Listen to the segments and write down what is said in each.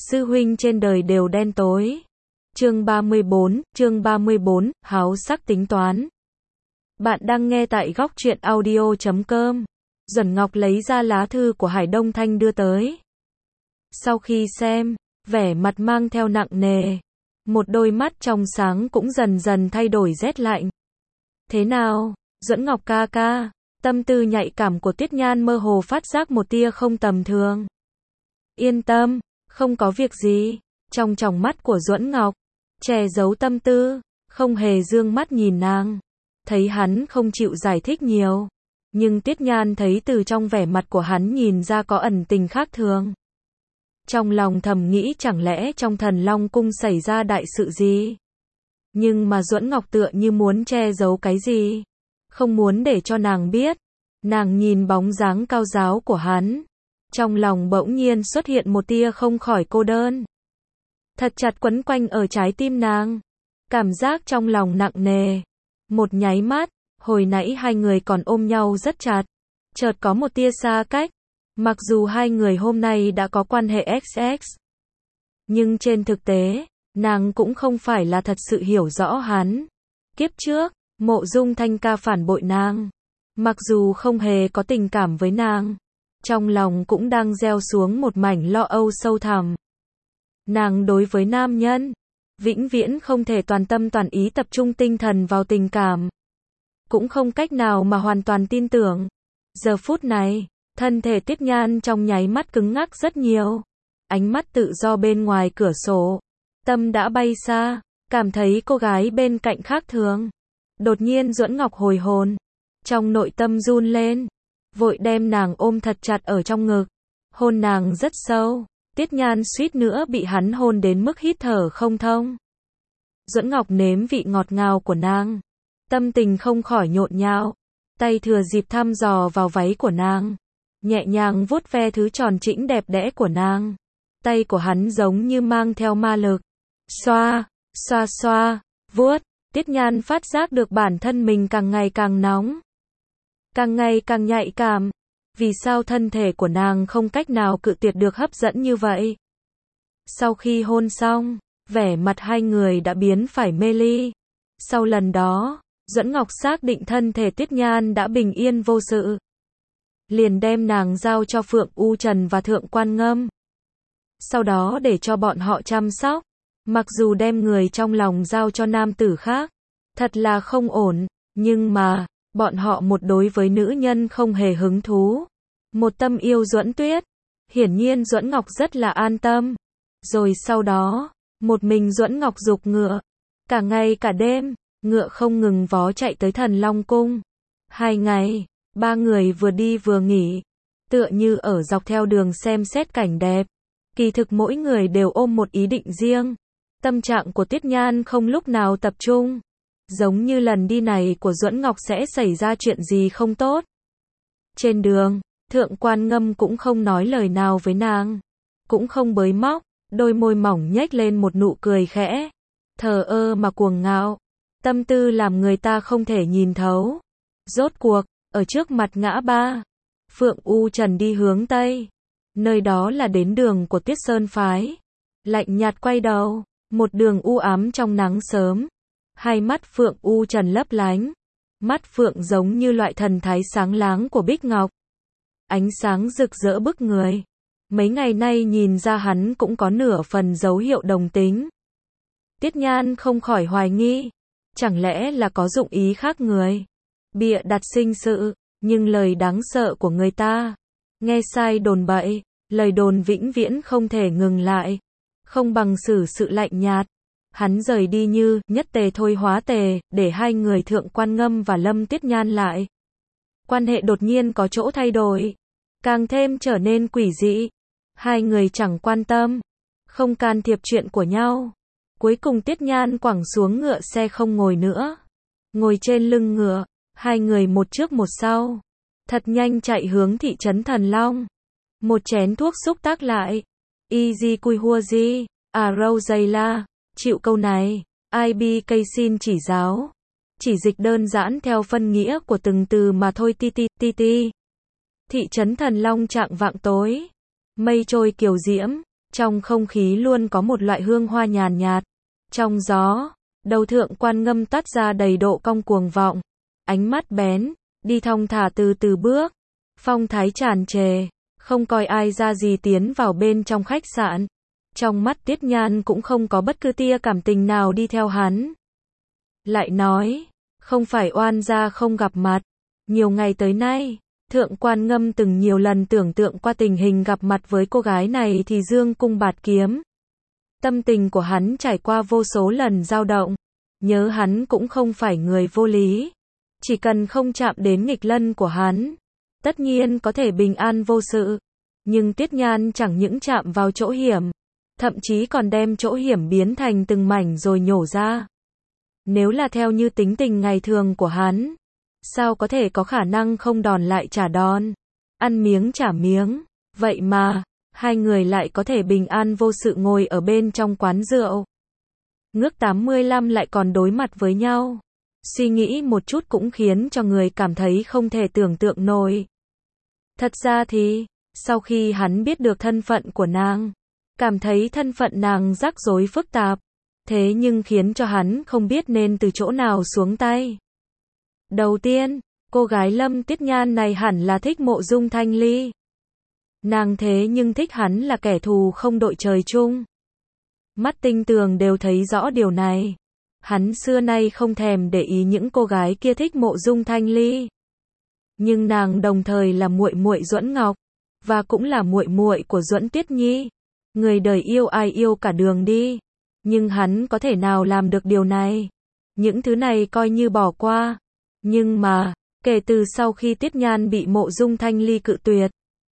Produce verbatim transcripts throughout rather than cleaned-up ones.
sư huynh trên đời đều đen tối. Chương ba mươi bốn, chương ba mươi bốn, háo sắc tính toán. Bạn đang nghe tại góc truyện audio chấm com. Duẩn Ngọc lấy ra lá thư của Hải Đông Thanh đưa tới. Sau khi xem, vẻ mặt mang theo nặng nề, một đôi mắt trong sáng cũng dần dần thay đổi rét lạnh. Thế nào, Duẩn Ngọc ca ca? Tâm tư nhạy cảm của Tiết Nhan mơ hồ phát giác một tia không tầm thường. Yên tâm, không có việc gì. Trong tròng mắt của Duẩn Ngọc, che giấu tâm tư, không hề dương mắt nhìn nàng. Thấy hắn không chịu giải thích nhiều, nhưng Tiết Nhan thấy từ trong vẻ mặt của hắn nhìn ra có ẩn tình khác thường. Trong lòng thầm nghĩ chẳng lẽ trong Thần Long Cung xảy ra đại sự gì? Nhưng mà Duẩn Ngọc tựa như muốn che giấu cái gì, không muốn để cho nàng biết. Nàng nhìn bóng dáng cao ráo của hắn, trong lòng bỗng nhiên xuất hiện một tia không khỏi cô đơn, thật chặt quấn quanh ở trái tim nàng. Cảm giác trong lòng nặng nề. Một nháy mắt, hồi nãy hai người còn ôm nhau rất chặt, chợt có một tia xa cách. Mặc dù hai người hôm nay đã có quan hệ ích ích, nhưng trên thực tế, nàng cũng không phải là thật sự hiểu rõ hắn. Kiếp trước, Mộ Dung Thanh ca phản bội nàng, mặc dù không hề có tình cảm với nàng, trong lòng cũng đang gieo xuống một mảnh lo âu sâu thẳm. Nàng đối với nam nhân, vĩnh viễn không thể toàn tâm toàn ý tập trung tinh thần vào tình cảm, cũng không cách nào mà hoàn toàn tin tưởng. Giờ phút này, thân thể Tiết Nhan trong nháy mắt cứng ngắc rất nhiều, ánh mắt tự do bên ngoài cửa sổ, tâm đã bay xa, cảm thấy cô gái bên cạnh khác thường. Đột nhiên Duẩn Ngọc hồi hồn, trong nội tâm run lên, vội đem nàng ôm thật chặt ở trong ngực, hôn nàng rất sâu. Tiết Nhan suýt nữa bị hắn hôn đến mức hít thở không thông. Duẩn Ngọc nếm vị ngọt ngào của nàng, tâm tình không khỏi nhộn nhạo, tay thừa dịp thăm dò vào váy của nàng, nhẹ nhàng vuốt ve thứ tròn trĩnh đẹp đẽ của nàng. Tay của hắn giống như mang theo ma lực, xoa, xoa xoa, vuốt. Tiết Nhan phát giác được bản thân mình càng ngày càng nóng, càng ngày càng nhạy cảm. Vì sao thân thể của nàng không cách nào cự tuyệt được hấp dẫn như vậy? Sau khi hôn xong, vẻ mặt hai người đã biến phải mê ly. Sau lần đó, Duẩn Ngọc xác định thân thể Tiết Nhan đã bình yên vô sự, liền đem nàng giao cho Phượng U Trần và Thượng Quan Ngâm. Sau đó để cho bọn họ chăm sóc. Mặc dù đem người trong lòng giao cho nam tử khác, thật là không ổn, nhưng mà, bọn họ một đối với nữ nhân không hề hứng thú, một tâm yêu Duẩn Tuyết. Hiển nhiên Duẩn Ngọc rất là an tâm. Rồi sau đó, một mình Duẩn Ngọc giục ngựa, cả ngày cả đêm, ngựa không ngừng vó chạy tới Thần Long Cung. Hai ngày, ba người vừa đi vừa nghỉ, tựa như ở dọc theo đường xem xét cảnh đẹp. Kỳ thực mỗi người đều ôm một ý định riêng. Tâm trạng của Tiết Nhan không lúc nào tập trung, giống như lần đi này của Duẩn Ngọc sẽ xảy ra chuyện gì không tốt. Trên đường, Thượng Quan Ngâm cũng không nói lời nào với nàng, cũng không bới móc, đôi môi mỏng nhếch lên một nụ cười khẽ, thờ ơ mà cuồng ngạo, tâm tư làm người ta không thể nhìn thấu. Rốt cuộc, ở trước mặt ngã ba, Phượng U Trần đi hướng Tây, nơi đó là đến đường của Tuyết Sơn Phái. Lạnh nhạt quay đầu, một đường u ám trong nắng sớm, hai mắt Phượng U Trần lấp lánh, mắt Phượng giống như loại thần thái sáng láng của bích ngọc, ánh sáng rực rỡ bức người. Mấy ngày nay nhìn ra hắn cũng có nửa phần dấu hiệu đồng tính. Tiết Nhan không khỏi hoài nghi, chẳng lẽ là có dụng ý khác người, bịa đặt sinh sự. Nhưng lời đáng sợ của người ta, nghe sai đồn bậy, lời đồn vĩnh viễn không thể ngừng lại, không bằng xử sự lạnh nhạt. Hắn rời đi như nhất tề thôi hóa tề, để hai người Thượng Quan Ngâm và Lâm Tiết Nhan lại. Quan hệ đột nhiên có chỗ thay đổi, càng thêm trở nên quỷ dị. Hai người chẳng quan tâm, không can thiệp chuyện của nhau. Cuối cùng Tiết Nhan quẳng xuống ngựa xe không ngồi nữa, ngồi trên lưng ngựa, hai người một trước một sau, thật nhanh chạy hướng thị trấn Thần Long. Một chén thuốc xúc tác lại. Easy Cui Hua Di, à Râu Dây La, chịu câu này, i bê ca xin chỉ giáo. Chỉ dịch đơn giản theo phân nghĩa của từng từ mà thôi. Ti ti ti ti. Thị trấn Thần Long trạng vạng tối, mây trôi kiều diễm, Trong không khí luôn có một loại hương hoa nhàn nhạt. Trong gió, đầu Thượng Quan Ngâm toát ra đầy độ cong cuồng vọng. Ánh mắt bén, đi thong thả từ từ bước. Phong thái tràn trề, không coi ai ra gì tiến vào bên trong khách sạn. Trong mắt Tiết Nhan cũng không có bất cứ tia cảm tình nào đi theo hắn. Lại nói, không phải oan gia không gặp mặt. Nhiều ngày tới nay, Thượng Quan Ngâm từng nhiều lần tưởng tượng qua tình hình gặp mặt với cô gái này thì dương cung bạt kiếm. Tâm tình của hắn trải qua vô số lần dao động. Nhớ hắn cũng không phải người vô lý. Chỉ cần không chạm đến nghịch lân của hắn, tất nhiên có thể bình an vô sự. Nhưng Tiết Nhan chẳng những chạm vào chỗ hiểm, thậm chí còn đem chỗ hiểm biến thành từng mảnh rồi nhổ ra. Nếu là theo như tính tình ngày thường của hắn, sao có thể có khả năng không đòn lại trả đòn, ăn miếng trả miếng. Vậy mà, hai người lại có thể bình an vô sự ngồi ở bên trong quán rượu. Ngước tám mươi lăm lại còn đối mặt với nhau. Suy nghĩ một chút cũng khiến cho người cảm thấy không thể tưởng tượng nổi. Thật ra thì, sau khi hắn biết được thân phận của nàng, cảm thấy thân phận nàng rắc rối phức tạp, thế nhưng khiến cho hắn không biết nên từ chỗ nào xuống tay. Đầu tiên, cô gái Lâm Tiết Nhan này hẳn là thích Mộ Dung Thanh Ly. Nàng thế nhưng thích hắn là kẻ thù không đội trời chung. Mắt tinh tường đều thấy rõ điều này. Hắn xưa nay không thèm để ý những cô gái kia thích Mộ Dung Thanh Ly. Nhưng nàng đồng thời là muội muội Duẫn Ngọc, và cũng là muội muội của Duẫn Tuyết Nhi. Người đời yêu ai yêu cả đường đi. Nhưng hắn có thể nào làm được điều này? Những thứ này coi như bỏ qua. Nhưng mà, kể từ sau khi Tiết Nhan bị Mộ Dung Thanh Ly cự tuyệt,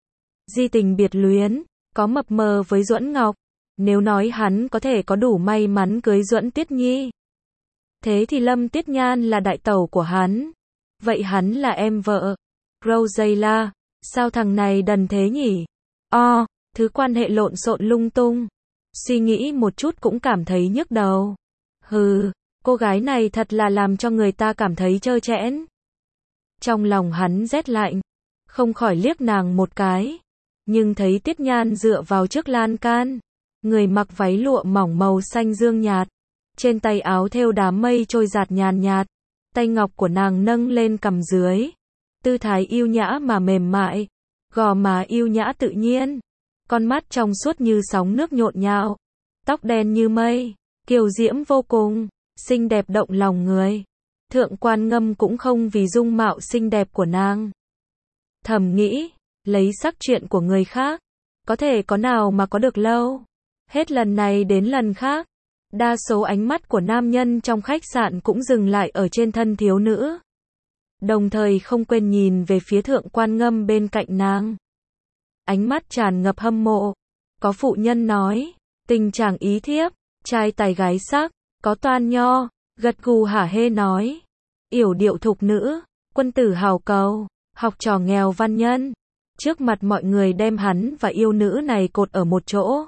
di tình biệt luyến, có mập mờ với Duẫn Ngọc, nếu nói hắn có thể có đủ may mắn cưới Duẫn Tuyết Nhi, thế thì Lâm Tiết Nhan là đại tẩu của hắn. Vậy hắn là em vợ. Rosella, sao thằng này đần thế nhỉ? O, thứ quan hệ lộn xộn lung tung. Suy nghĩ một chút cũng cảm thấy nhức đầu. Hừ, cô gái này thật là làm cho người ta cảm thấy trơ trẽn. Trong lòng hắn rét lạnh, không khỏi liếc nàng một cái. Nhưng thấy Tiết Nhan dựa vào trước lan can, người mặc váy lụa mỏng màu xanh dương nhạt, trên tay áo thêu đám mây trôi giạt nhàn nhạt, tay ngọc của nàng nâng lên cằm dưới, tư thái yêu nhã mà mềm mại, gò má yêu nhã tự nhiên, con mắt trong suốt như sóng nước nhộn nhạo, tóc đen như mây, kiều diễm vô cùng, xinh đẹp động lòng người. Thượng Quan Ngâm cũng không vì dung mạo xinh đẹp của nàng. Thầm nghĩ, lấy sắc chuyện của người khác, có thể có nào mà có được lâu. Hết lần này đến lần khác, đa số ánh mắt của nam nhân trong khách sạn cũng dừng lại ở trên thân thiếu nữ. Đồng thời không quên nhìn về phía Thượng Quan Ngâm bên cạnh nàng. Ánh mắt tràn ngập hâm mộ. Có phụ nhân nói, tình chàng ý thiếp, trai tài gái sắc, có toan nho, gật gù hả hê nói, yểu điệu thục nữ, quân tử hào cầu, học trò nghèo văn nhân. Trước mặt mọi người đem hắn và yêu nữ này cột ở một chỗ.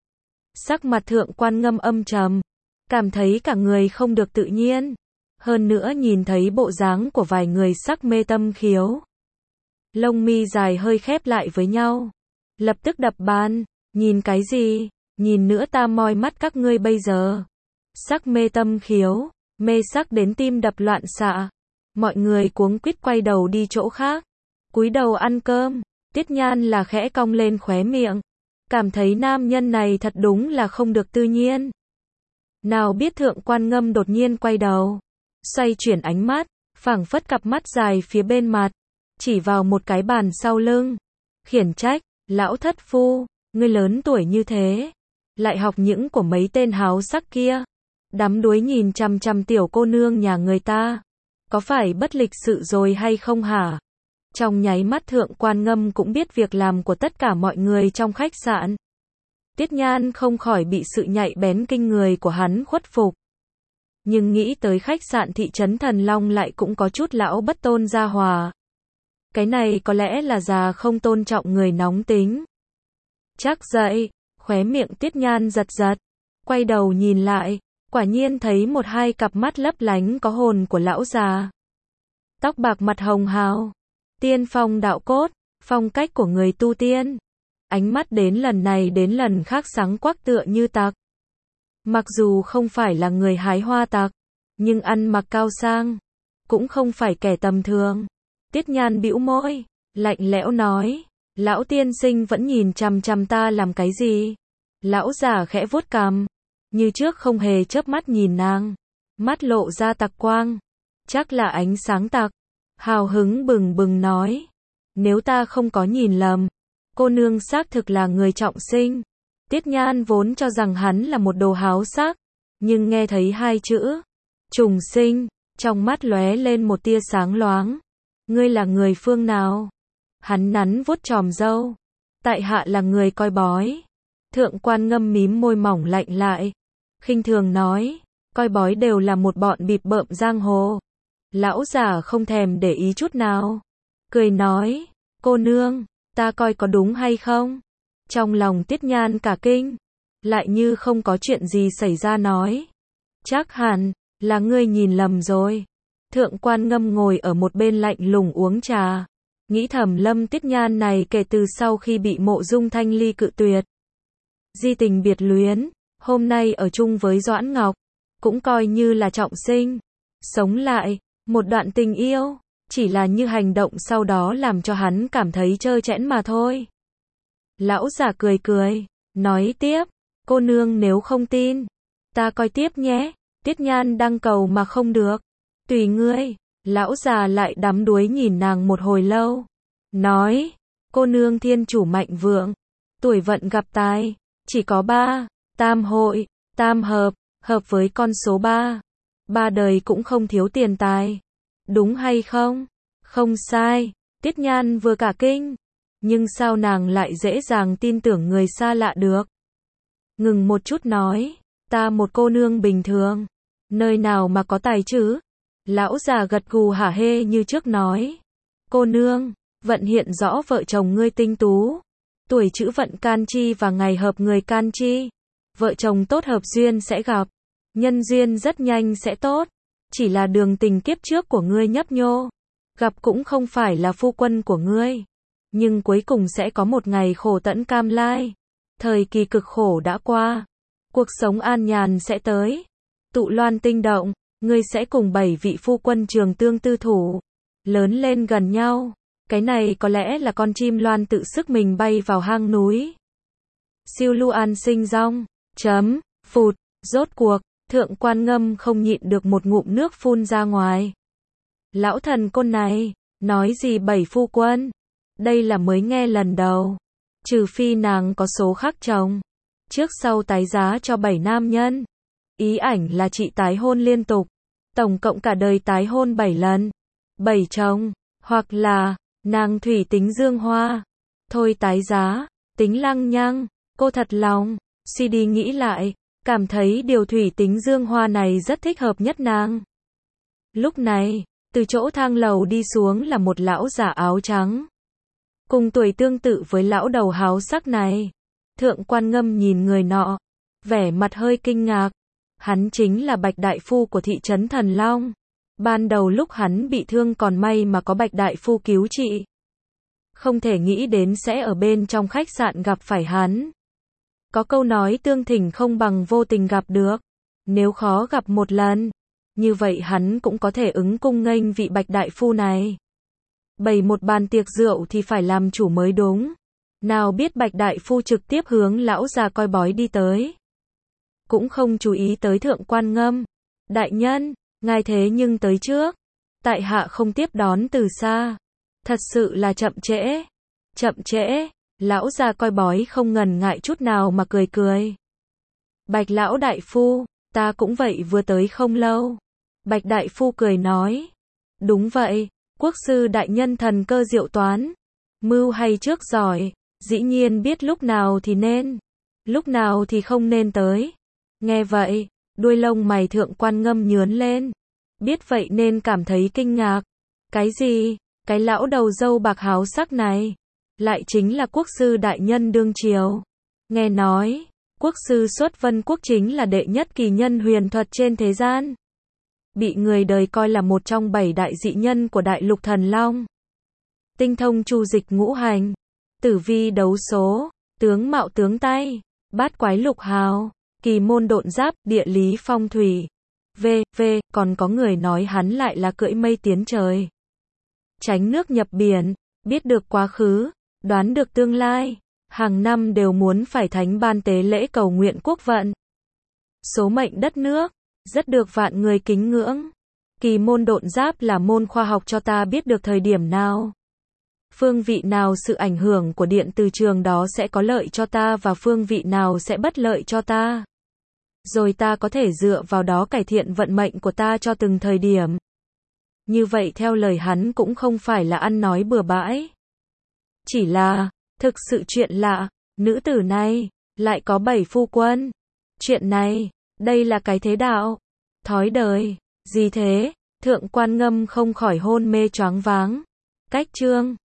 Sắc mặt Thượng Quan Ngâm âm trầm, cảm thấy cả người không được tự nhiên. Hơn nữa nhìn thấy bộ dáng của vài người sắc mê tâm khiếu. Lông mi dài hơi khép lại với nhau. Lập tức đập bàn, nhìn cái gì, nhìn nữa ta moi mắt các ngươi bây giờ. Sắc mê tâm khiếu, mê sắc đến tim đập loạn xạ. Mọi người cuống quýt quay đầu đi chỗ khác, cúi đầu ăn cơm. Tiết Nhan là khẽ cong lên khóe miệng, cảm thấy nam nhân này thật đúng là không được tự nhiên. Nào biết Thượng Quan Ngâm đột nhiên quay đầu, xoay chuyển ánh mắt, phảng phất cặp mắt dài phía bên mặt, chỉ vào một cái bàn sau lưng, khiển trách, lão thất phu, ngươi lớn tuổi như thế, lại học những của mấy tên háo sắc kia, đắm đuối nhìn chằm chằm tiểu cô nương nhà người ta, có phải bất lịch sự rồi hay không hả? Trong nháy mắt Thượng Quan Ngâm cũng biết việc làm của tất cả mọi người trong khách sạn. Tiết Nhan không khỏi bị sự nhạy bén kinh người của hắn khuất phục. Nhưng nghĩ tới khách sạn thị trấn Thần Long lại cũng có chút lão bất tôn gia hòa. Cái này có lẽ là già không tôn trọng người nóng tính. Chắc dậy, khóe miệng Tiết Nhan giật giật, quay đầu nhìn lại, quả nhiên thấy một hai cặp mắt lấp lánh có hồn của lão già. Tóc bạc mặt hồng hào, tiên phong đạo cốt, phong cách của người tu tiên. ánh mắt đến lần này đến lần khác sáng quắc tựa như tặc. Mặc dù không phải là người hái hoa tặc, nhưng ăn mặc cao sang, cũng không phải kẻ tầm thường. Tiết Nhan bĩu môi, lạnh lẽo nói, lão tiên sinh vẫn nhìn chằm chằm ta làm cái gì? Lão già khẽ vuốt cằm, như trước không hề chớp mắt nhìn nàng, mắt lộ ra tặc quang, chắc là ánh sáng tặc. Hào hứng bừng bừng nói, nếu ta không có nhìn lầm, cô nương xác thực là người trọng sinh. Tiết Nhan vốn cho rằng hắn là một đồ háo sắc, nhưng nghe thấy hai chữ trùng sinh, trong mắt lóe lên một tia sáng loáng. Ngươi là người phương nào? Hắn nắn vuốt chòm râu. Tại hạ là người coi bói. Thượng Quan Ngâm mím môi mỏng lạnh lại, khinh thường nói, coi bói đều là một bọn bịp bợm giang hồ. Lão già không thèm để ý chút nào, cười nói, cô nương, ta coi có đúng hay không? Trong lòng Tiết Nhan cả kinh, lại như không có chuyện gì xảy ra nói, chắc hẳn là ngươi nhìn lầm rồi. Thượng Quan Ngâm ngồi ở một bên lạnh lùng uống trà, nghĩ thầm Lâm Tiết Nhan này kể từ sau khi bị Mộ Dung Thanh Ly cự tuyệt, di tình biệt luyến, hôm nay ở chung với Doãn Ngọc, cũng coi như là trọng sinh, sống lại một đoạn tình yêu, chỉ là như hành động sau đó làm cho hắn cảm thấy trơ trẽn mà thôi. Lão già cười cười, nói tiếp, cô nương nếu không tin, ta coi tiếp nhé. Tiết Nhan đang cầu mà không được, tùy ngươi. Lão già lại đắm đuối nhìn nàng một hồi lâu, nói, cô nương thiên chủ mạnh vượng, tuổi vận gặp tài, chỉ có ba, tam hội, tam hợp, hợp với con số ba, ba đời cũng không thiếu tiền tài, đúng hay không? Không sai. Tiết Nhan vừa cả kinh, nhưng sao nàng lại dễ dàng tin tưởng người xa lạ được? Ngừng một chút nói, ta một cô nương bình thường, nơi nào mà có tài chứ? Lão già gật gù hả hê như trước nói, cô nương, vận hiện rõ vợ chồng ngươi tinh tú, tuổi chữ vận can chi và ngày hợp người can chi, vợ chồng tốt hợp duyên sẽ gặp, nhân duyên rất nhanh sẽ tốt, chỉ là đường tình kiếp trước của ngươi nhấp nhô, gặp cũng không phải là phu quân của ngươi, nhưng cuối cùng sẽ có một ngày khổ tận cam lai, thời kỳ cực khổ đã qua, cuộc sống an nhàn sẽ tới, tụ loan tinh động, ngươi sẽ cùng bảy vị phu quân trường tương tư thủ, lớn lên gần nhau, cái này có lẽ là con chim loan tự sức mình bay vào hang núi. Siêu lưu an sinh rong, chấm, phụt, rốt cuộc, Thượng Quan Ngâm không nhịn được một ngụm nước phun ra ngoài. Lão thần côn này, nói gì bảy phu quân? Đây là mới nghe lần đầu. Trừ phi nàng có số khác chồng, trước sau tái giá cho bảy nam nhân. Ý ảnh là chị tái hôn liên tục, tổng cộng cả đời tái hôn bảy lần, bảy chồng, hoặc là nàng thủy tính dương hoa, thôi tái giá, tính lăng nhăng, cô thật lòng, suy đi nghĩ lại, cảm thấy điều thủy tính dương hoa này rất thích hợp nhất nàng. Lúc này, từ chỗ thang lầu đi xuống là một lão già áo trắng, cùng tuổi tương tự với lão đầu háo sắc này. Thượng Quan Ngâm nhìn người nọ, vẻ mặt hơi kinh ngạc. Hắn chính là Bạch Đại Phu của thị trấn Thần Long. Ban đầu lúc hắn bị thương còn may mà có Bạch Đại Phu cứu trị. Không thể nghĩ đến sẽ ở bên trong khách sạn gặp phải hắn. Có câu nói tương thỉnh không bằng vô tình gặp được. Nếu khó gặp một lần, như vậy hắn cũng có thể ứng cung nghênh vị Bạch Đại Phu này. Bày một bàn tiệc rượu thì phải làm chủ mới đúng. Nào biết Bạch Đại Phu trực tiếp hướng lão già coi bói đi tới. Cũng không chú ý tới Thượng Quan Ngâm. Đại nhân, ngài thế nhưng tới trước. Tại hạ không tiếp đón từ xa. Thật sự là chậm trễ. Chậm trễ. Lão già coi bói không ngần ngại chút nào mà cười cười. Bạch lão đại phu, ta cũng vậy vừa tới không lâu. Bạch Đại Phu cười nói. Đúng vậy, quốc sư đại nhân thần cơ diệu toán. Mưu hay trước giỏi, dĩ nhiên biết lúc nào thì nên, lúc nào thì không nên tới. Nghe vậy, đuôi lông mày Thượng Quan Ngâm nhướn lên. Biết vậy nên cảm thấy kinh ngạc. Cái gì? Cái lão đầu râu bạc háo sắc này, lại chính là quốc sư đại nhân đương triều. Nghe nói, quốc sư xuất Vân Quốc chính là đệ nhất kỳ nhân huyền thuật trên thế gian. Bị người đời coi là một trong bảy đại dị nhân của đại lục Thần Long. Tinh thông chu dịch ngũ hành, tử vi đấu số, tướng mạo tướng tay, bát quái lục hào, kỳ môn độn giáp, địa lý phong thủy. V, V, còn có người nói hắn lại là cưỡi mây tiến trời. Tránh nước nhập biển, biết được quá khứ, đoán được tương lai, hàng năm đều muốn phải thánh ban tế lễ cầu nguyện quốc vận. Số mệnh đất nước, rất được vạn người kính ngưỡng. Kỳ môn độn giáp là môn khoa học cho ta biết được thời điểm nào, phương vị nào sự ảnh hưởng của điện từ trường đó sẽ có lợi cho ta và phương vị nào sẽ bất lợi cho ta. Rồi ta có thể dựa vào đó cải thiện vận mệnh của ta cho từng thời điểm. Như vậy theo lời hắn cũng không phải là ăn nói bừa bãi. Chỉ là, thực sự chuyện lạ, nữ tử này, lại có bảy phu quân. Chuyện này, đây là cái thế đạo, thói đời, gì thế? Thượng Quan Ngâm không khỏi hôn mê choáng váng. Cách chương